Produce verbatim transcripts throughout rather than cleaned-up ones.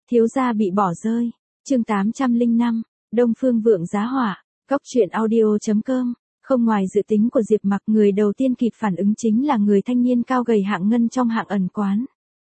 Thiếu gia bị bỏ rơi. Chương tám trăm lẻ năm, Đông Phương Vượng giá họa. Góc truyện audio chấm com. Không ngoài dự tính của Diệp Mặc, người đầu tiên kịp phản ứng chính là người thanh niên cao gầy Hạng Ngân trong Hạng ẩn quán.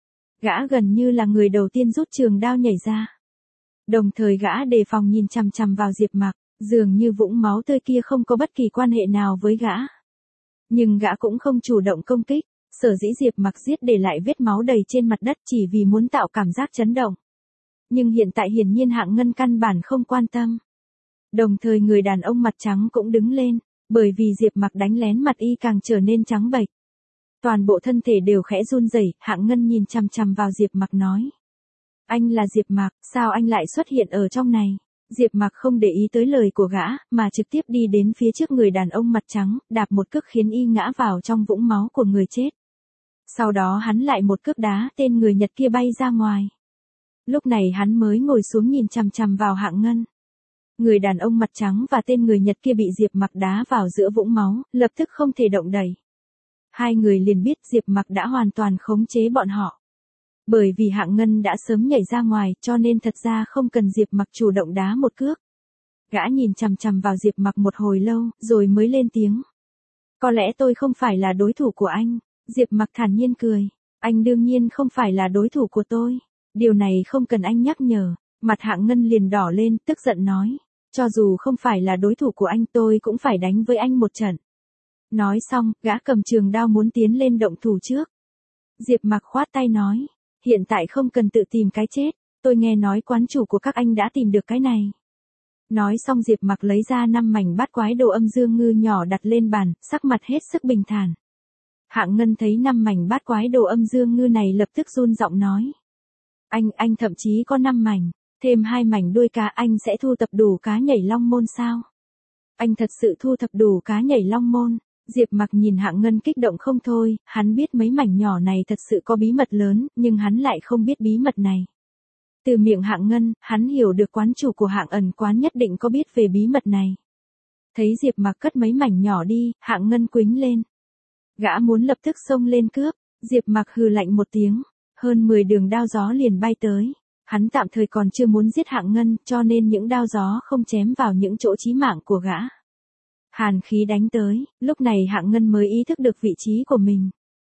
Gã gần như là người đầu tiên rút trường đao nhảy ra. Đồng thời gã đề phòng nhìn chằm chằm vào Diệp Mặc, dường như vũng máu tươi kia không có bất kỳ quan hệ nào với gã. Nhưng gã cũng không chủ động công kích, sở dĩ Diệp Mặc giết để lại vết máu đầy trên mặt đất chỉ vì muốn tạo cảm giác chấn động. Nhưng hiện tại hiển nhiên Hạng Ngân căn bản không quan tâm. Đồng thời người đàn ông mặt trắng cũng đứng lên, bởi vì Diệp Mặc đánh lén mặt y càng trở nên trắng bệch. Toàn bộ thân thể đều khẽ run rẩy. Hạng Ngân nhìn chằm chằm vào Diệp Mặc nói: "Anh là Diệp Mặc, sao anh lại xuất hiện ở trong này?" Diệp Mặc không để ý tới lời của gã, mà trực tiếp đi đến phía trước người đàn ông mặt trắng, đạp một cước khiến y ngã vào trong vũng máu của người chết. Sau đó hắn lại một cước đá tên người Nhật kia bay ra ngoài. Lúc này hắn mới ngồi xuống nhìn chằm chằm vào Hạng Ngân. Người đàn ông mặt trắng và tên người Nhật kia bị Diệp Mặc đá vào giữa vũng máu, lập tức không thể động đậy. Hai người liền biết Diệp Mặc đã hoàn toàn khống chế bọn họ. Bởi vì Hạng Ngân đã sớm nhảy ra ngoài, cho nên thật ra không cần Diệp Mặc chủ động đá một cước. Gã nhìn chằm chằm vào Diệp Mặc một hồi lâu, rồi mới lên tiếng: "Có lẽ tôi không phải là đối thủ của anh." Diệp Mặc thản nhiên cười: "Anh đương nhiên không phải là đối thủ của tôi. Điều này không cần anh nhắc nhở." Mặt Hạng Ngân liền đỏ lên, tức giận nói: "Cho dù không phải là đối thủ của anh, tôi cũng phải đánh với anh một trận." Nói xong, gã cầm trường đao muốn tiến lên động thủ trước. Diệp Mặc khoát tay nói: "Hiện tại không cần tự tìm cái chết, tôi nghe nói quán chủ của các anh đã tìm được cái này." Nói xong Diệp Mặc lấy ra năm mảnh bát quái đồ âm dương ngư nhỏ đặt lên bàn, sắc mặt hết sức bình thản. Hạng Ngân thấy năm mảnh bát quái đồ âm dương ngư này lập tức run giọng nói: Anh, anh thậm chí có năm mảnh, thêm hai mảnh đuôi cá, anh sẽ thu thập đủ cá nhảy long môn sao?" "Anh thật sự thu thập đủ cá nhảy long môn?" Diệp Mặc nhìn Hạng Ngân kích động không thôi, hắn biết mấy mảnh nhỏ này thật sự có bí mật lớn, nhưng hắn lại không biết bí mật này. Từ miệng Hạng Ngân, hắn hiểu được quán chủ của Hạng ẩn quán nhất định có biết về bí mật này. Thấy Diệp Mặc cất mấy mảnh nhỏ đi, Hạng Ngân quĩnh lên. Gã muốn lập tức xông lên cướp, Diệp Mặc hừ lạnh một tiếng, hơn mười đường đao gió liền bay tới. Hắn tạm thời còn chưa muốn giết Hạng Ngân, cho nên những đao gió không chém vào những chỗ chí mạng của gã. Hàn khí đánh tới, lúc này Hạng Ngân mới ý thức được vị trí của mình.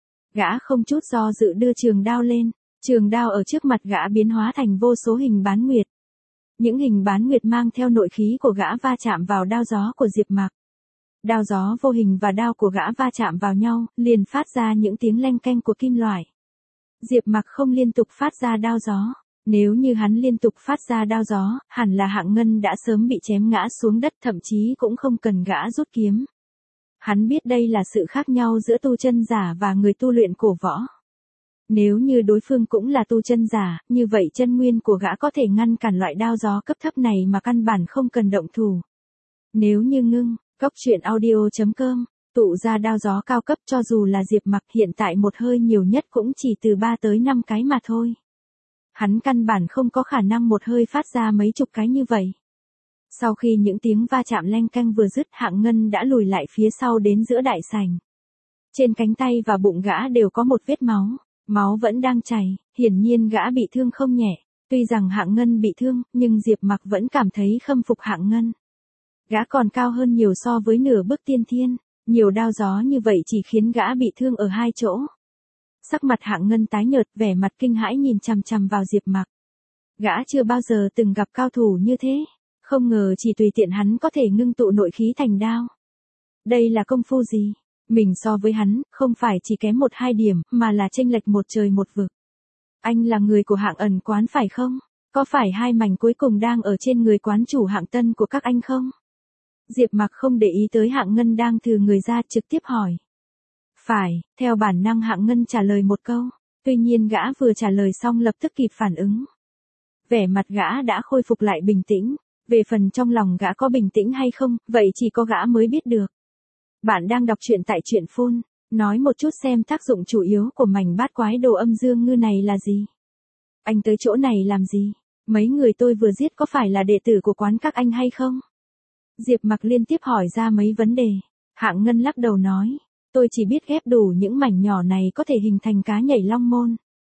Gã không chút do dự đưa trường đao lên, trường đao ở trước mặt gã biến hóa thành vô số hình bán nguyệt. Những hình bán nguyệt mang theo nội khí của gã va chạm vào đao gió của Diệp Mặc. Đao gió vô hình và đao của gã va chạm vào nhau, liền phát ra những tiếng leng keng của kim loại. Diệp Mặc không liên tục phát ra đao gió. Nếu như hắn liên tục phát ra đao gió, hẳn là Hạng Ngân đã sớm bị chém ngã xuống đất, thậm chí cũng không cần gã rút kiếm. Hắn biết đây là sự khác nhau giữa tu chân giả và người tu luyện cổ võ. Nếu như đối phương cũng là tu chân giả, như vậy chân nguyên của gã có thể ngăn cản loại đao gió cấp thấp này mà căn bản không cần động thủ. Nếu như ngưng, góc truyện audio chấm com, tụ ra đao gió cao cấp cho dù là Diệp Mặc hiện tại một hơi nhiều nhất cũng chỉ từ ba tới năm cái mà thôi. Hắn căn bản không có khả năng một hơi phát ra mấy chục cái như vậy. Sau khi những tiếng va chạm leng keng vừa dứt, Hạng Ngân đã lùi lại phía sau đến giữa đại sảnh. Trên cánh tay và bụng gã đều có một vết máu, máu vẫn đang chảy, hiển nhiên gã bị thương không nhẹ. Tuy rằng Hạng Ngân bị thương, nhưng Diệp Mặc vẫn cảm thấy khâm phục Hạng Ngân. Gã còn cao hơn nhiều so với nửa bước tiên thiên, nhiều đao gió như vậy chỉ khiến gã bị thương ở hai chỗ. Sắc mặt Hạng Ngân tái nhợt, vẻ mặt kinh hãi nhìn chằm chằm vào Diệp Mặc. Gã chưa bao giờ từng gặp cao thủ như thế, không ngờ chỉ tùy tiện hắn có thể ngưng tụ nội khí thành đao. Đây là công phu gì? Mình so với hắn, không phải chỉ kém một hai điểm, mà là chênh lệch một trời một vực. Anh là người của Hạng ẩn quán phải không? Có phải hai mảnh cuối cùng đang ở trên người quán chủ Hạng Tân của các anh không? Diệp Mặc không để ý tới Hạng Ngân đang thừ người ra, trực tiếp hỏi. Phải, theo bản năng Hạng Ngân trả lời một câu, tuy nhiên gã vừa trả lời xong lập tức kịp phản ứng. Vẻ mặt gã đã khôi phục lại bình tĩnh, về phần trong lòng gã có bình tĩnh hay không, vậy chỉ có gã mới biết được. Bạn đang đọc truyện tại truyện phun, nói một chút xem tác dụng chủ yếu của mảnh bát quái đồ âm dương ngư này là gì. Anh tới chỗ này làm gì? Mấy người tôi vừa giết có phải là đệ tử của quán các anh hay không? Diệp Mặc liên tiếp hỏi ra mấy vấn đề. Hạng Ngân lắc đầu nói. Tôi chỉ biết ghép đủ những mảnh nhỏ này có thể hình thành cá nhảy long môn.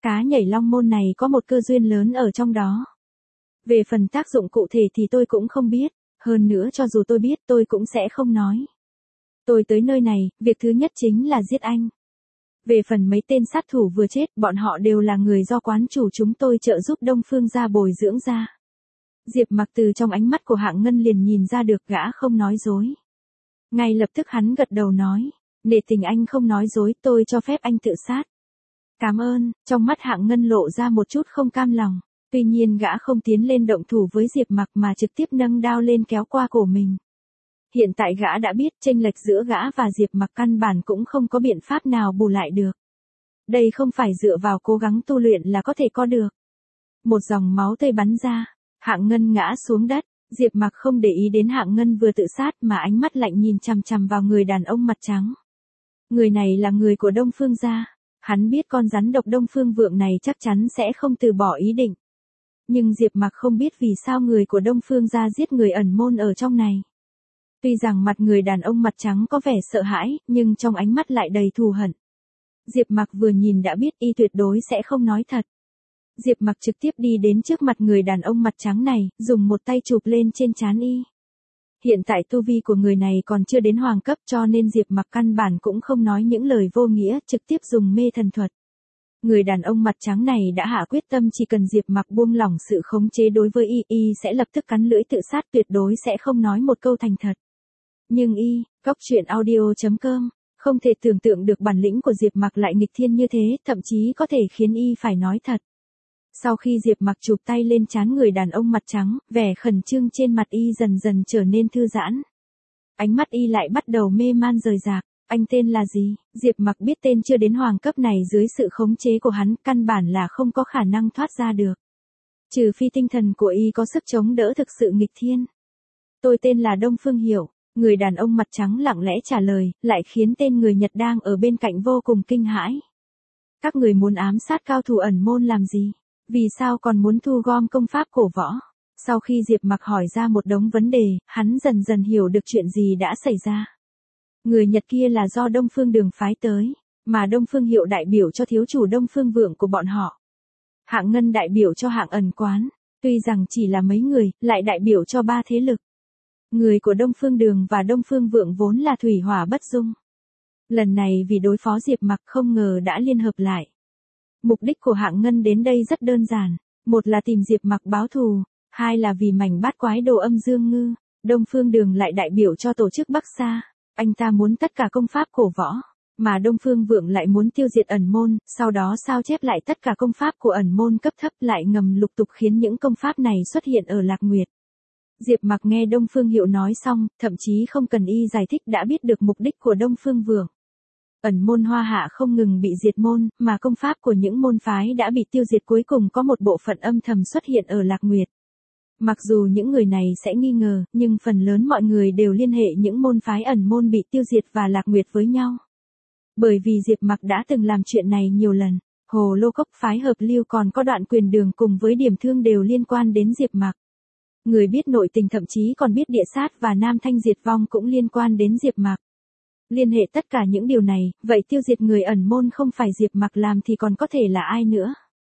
Cá nhảy long môn này có một cơ duyên lớn ở trong đó. Về phần tác dụng cụ thể thì tôi cũng không biết, hơn nữa cho dù tôi biết tôi cũng sẽ không nói. Tôi tới nơi này, việc thứ nhất chính là giết anh. Về phần mấy tên sát thủ vừa chết, bọn họ đều là người do quán chủ chúng tôi trợ giúp Đông Phương gia bồi dưỡng ra. Diệp Mặc từ trong ánh mắt của Hạng Ngân liền nhìn ra được gã không nói dối. Ngay lập tức hắn gật đầu nói, nể tình anh không nói dối, tôi cho phép anh tự sát. Cảm ơn, trong mắt Hạng Ngân lộ ra một chút không cam lòng, tuy nhiên gã không tiến lên động thủ với Diệp Mặc mà trực tiếp nâng đao lên kéo qua cổ mình. Hiện tại gã đã biết chênh lệch giữa gã và Diệp Mặc căn bản cũng không có biện pháp nào bù lại được. Đây không phải dựa vào cố gắng tu luyện là có thể có được. Một dòng máu tươi bắn ra, Hạng Ngân ngã xuống đất, Diệp Mặc không để ý đến Hạng Ngân vừa tự sát mà ánh mắt lạnh nhìn chằm chằm vào người đàn ông mặt trắng. Người này là người của Đông Phương gia, hắn biết con rắn độc Đông Phương Vượng này chắc chắn sẽ không từ bỏ ý định. Nhưng Diệp Mặc không biết vì sao người của Đông Phương gia giết người ẩn môn ở trong này. Tuy rằng mặt người đàn ông mặt trắng có vẻ sợ hãi, nhưng trong ánh mắt lại đầy thù hận. Diệp Mặc vừa nhìn đã biết y tuyệt đối sẽ không nói thật. Diệp Mặc trực tiếp đi đến trước mặt người đàn ông mặt trắng này, dùng một tay chụp lên trên trán y. Hiện tại tu vi của người này còn chưa đến hoàng cấp cho nên Diệp Mặc căn bản cũng không nói những lời vô nghĩa, trực tiếp dùng mê thần thuật. Người đàn ông mặt trắng này đã hạ quyết tâm chỉ cần Diệp Mặc buông lỏng sự khống chế đối với y, y sẽ lập tức cắn lưỡi tự sát, tuyệt đối sẽ không nói một câu thành thật. Nhưng y, góc truyện audio chấm com, không thể tưởng tượng được bản lĩnh của Diệp Mặc lại nghịch thiên như thế, thậm chí có thể khiến y phải nói thật. Sau khi Diệp Mặc chụp tay lên trán người đàn ông mặt trắng, vẻ khẩn trương trên mặt y dần dần trở nên thư giãn. Ánh mắt y lại bắt đầu mê man rời rạc. Anh tên là gì? Diệp Mặc biết tên chưa đến hoàng cấp này dưới sự khống chế của hắn căn bản là không có khả năng thoát ra được. Trừ phi tinh thần của y có sức chống đỡ thực sự nghịch thiên. Tôi tên là Đông Phương Hiểu. Người đàn ông mặt trắng lặng lẽ trả lời, lại khiến tên người Nhật đang ở bên cạnh vô cùng kinh hãi. Các người muốn ám sát cao thủ ẩn môn làm gì? Vì sao còn muốn thu gom công pháp cổ võ? Sau khi Diệp Mặc hỏi ra một đống vấn đề, hắn dần dần hiểu được chuyện gì đã xảy ra. Người Nhật kia là do Đông Phương Đường phái tới, mà Đông Phương Hiệu đại biểu cho thiếu chủ Đông Phương Vượng của bọn họ. Hạng Ngân đại biểu cho Hạng Ẩn Quán, tuy rằng chỉ là mấy người, lại đại biểu cho ba thế lực. Người của Đông Phương Đường và Đông Phương Vượng vốn là thủy hỏa bất dung. Lần này vì đối phó Diệp Mặc không ngờ đã liên hợp lại. Mục đích của Hạng Ngân đến đây rất đơn giản, một là tìm Diệp Mặc báo thù, hai là vì mảnh bát quái đồ âm dương ngư. Đông Phương Đường lại đại biểu cho tổ chức Bắc Sa, anh ta muốn tất cả công pháp cổ võ, mà Đông Phương Vượng lại muốn tiêu diệt ẩn môn, sau đó sao chép lại tất cả công pháp của ẩn môn cấp thấp lại ngầm lục tục khiến những công pháp này xuất hiện ở Lạc Nguyệt. Diệp Mặc nghe Đông Phương Hiệu nói xong, thậm chí không cần y giải thích đã biết được mục đích của Đông Phương Vượng. Ẩn môn Hoa Hạ không ngừng bị diệt môn, mà công pháp của những môn phái đã bị tiêu diệt cuối cùng có một bộ phận âm thầm xuất hiện ở Lạc Nguyệt. Mặc dù những người này sẽ nghi ngờ, nhưng phần lớn mọi người đều liên hệ những môn phái ẩn môn bị tiêu diệt và Lạc Nguyệt với nhau. Bởi vì Diệp Mặc đã từng làm chuyện này nhiều lần, Hồ Lô Cốc phái hợp lưu còn có Đoạn Quyền Đường cùng với Điểm Thương đều liên quan đến Diệp Mặc. Người biết nội tình thậm chí còn biết Địa Sát và Nam Thanh Diệt Vong cũng liên quan đến Diệp Mặc. Liên hệ tất cả những điều này, vậy tiêu diệt người ẩn môn không phải Diệp Mặc làm thì còn có thể là ai nữa?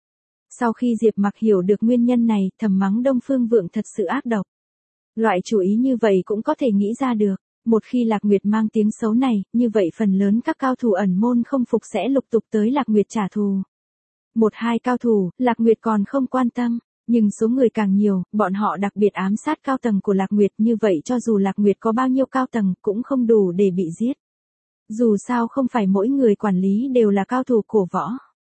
Sau khi Diệp Mặc hiểu được nguyên nhân này, thầm mắng Đông Phương Vượng thật sự ác độc. Loại chủ ý như vậy cũng có thể nghĩ ra được, một khi Lạc Nguyệt mang tiếng xấu này, như vậy phần lớn các cao thủ ẩn môn không phục sẽ lục tục tới Lạc Nguyệt trả thù. Một hai cao thủ, Lạc Nguyệt còn không quan tâm, nhưng số người càng nhiều, bọn họ đặc biệt ám sát cao tầng của Lạc Nguyệt, như vậy cho dù Lạc Nguyệt có bao nhiêu cao tầng cũng không đủ để bị giết. Dù sao không phải mỗi người quản lý đều là cao thủ cổ võ.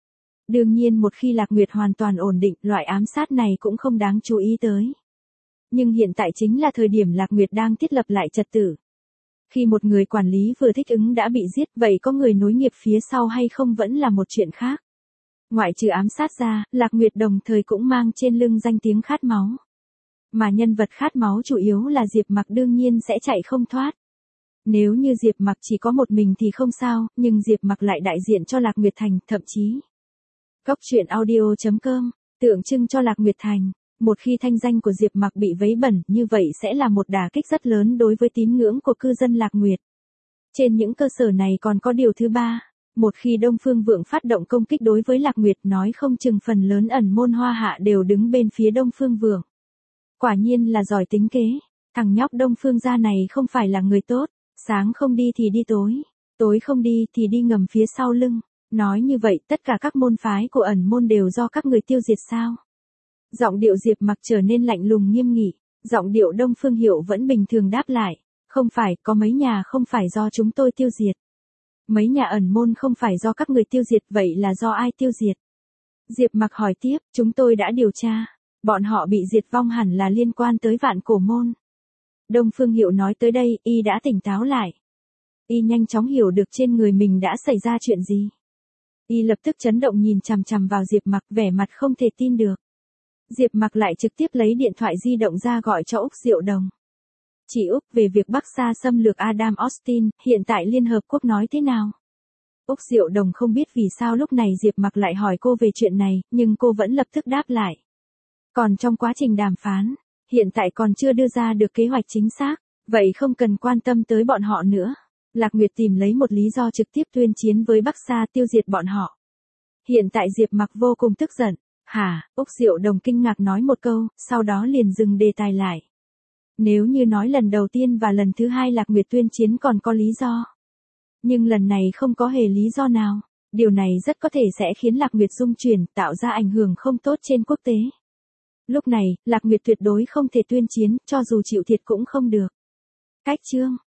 Đương nhiên một khi Lạc Nguyệt hoàn toàn ổn định, loại ám sát này cũng không đáng chú ý tới. Nhưng hiện tại chính là thời điểm Lạc Nguyệt đang thiết lập lại trật tự. Khi một người quản lý vừa thích ứng đã bị giết, vậy có người nối nghiệp phía sau hay không vẫn là một chuyện khác. Ngoại trừ ám sát ra, Lạc Nguyệt đồng thời cũng mang trên lưng danh tiếng khát máu. Mà nhân vật khát máu chủ yếu là Diệp Mặc đương nhiên sẽ chạy không thoát. Nếu như Diệp Mặc chỉ có một mình thì không sao, nhưng Diệp Mặc lại đại diện cho Lạc Nguyệt Thành, thậm chí. Góc truyện audio chấm com, tượng trưng cho Lạc Nguyệt Thành. Một khi thanh danh của Diệp Mặc bị vấy bẩn, như vậy sẽ là một đả kích rất lớn đối với tín ngưỡng của cư dân Lạc Nguyệt. Trên những cơ sở này còn có điều thứ ba. Một khi Đông Phương Vượng phát động công kích đối với Lạc Nguyệt nói không chừng phần lớn ẩn môn Hoa Hạ đều đứng bên phía Đông Phương Vượng. Quả nhiên là giỏi tính kế, thằng nhóc Đông Phương gia này không phải là người tốt, sáng không đi thì đi tối, tối không đi thì đi ngầm phía sau lưng. Nói như vậy tất cả các môn phái của ẩn môn đều do các người tiêu diệt sao? Giọng điệu Diệp Mặc trở nên lạnh lùng nghiêm nghị, giọng điệu Đông Phương Hiệu vẫn bình thường đáp lại, không phải, có mấy nhà không phải do chúng tôi tiêu diệt. Mấy nhà ẩn môn không phải do các người tiêu diệt, vậy là do ai tiêu diệt? Diệp Mặc hỏi tiếp, chúng tôi đã điều tra, bọn họ bị diệt vong hẳn là liên quan tới Vạn Cổ môn. Đông Phương Hiệu nói tới đây, y đã tỉnh táo lại. Y nhanh chóng hiểu được trên người mình đã xảy ra chuyện gì. Y lập tức chấn động nhìn chằm chằm vào Diệp Mặc, vẻ mặt không thể tin được. Diệp Mặc lại trực tiếp lấy điện thoại di động ra gọi cho Úc Diệu Đồng. Chị Úc, về việc Bắc Sa xâm lược Adam Austin, hiện tại Liên Hợp Quốc nói thế nào? Úc Diệu Đồng không biết vì sao lúc này Diệp Mặc lại hỏi cô về chuyện này, nhưng cô vẫn lập tức đáp lại. Còn trong quá trình đàm phán, hiện tại còn chưa đưa ra được kế hoạch chính xác, vậy không cần quan tâm tới bọn họ nữa. Lạc Nguyệt tìm lấy một lý do trực tiếp tuyên chiến với Bắc Sa tiêu diệt bọn họ. Hiện tại Diệp Mặc vô cùng tức giận. Hả? Úc Diệu Đồng kinh ngạc nói một câu, sau đó liền dừng đề tài lại. Nếu như nói lần đầu tiên và lần thứ hai Lạc Nguyệt tuyên chiến còn có lý do. Nhưng lần này không có hề lý do nào. Điều này rất có thể sẽ khiến Lạc Nguyệt rung chuyển, tạo ra ảnh hưởng không tốt trên quốc tế. Lúc này, Lạc Nguyệt tuyệt đối không thể tuyên chiến, cho dù chịu thiệt cũng không được. Cách chương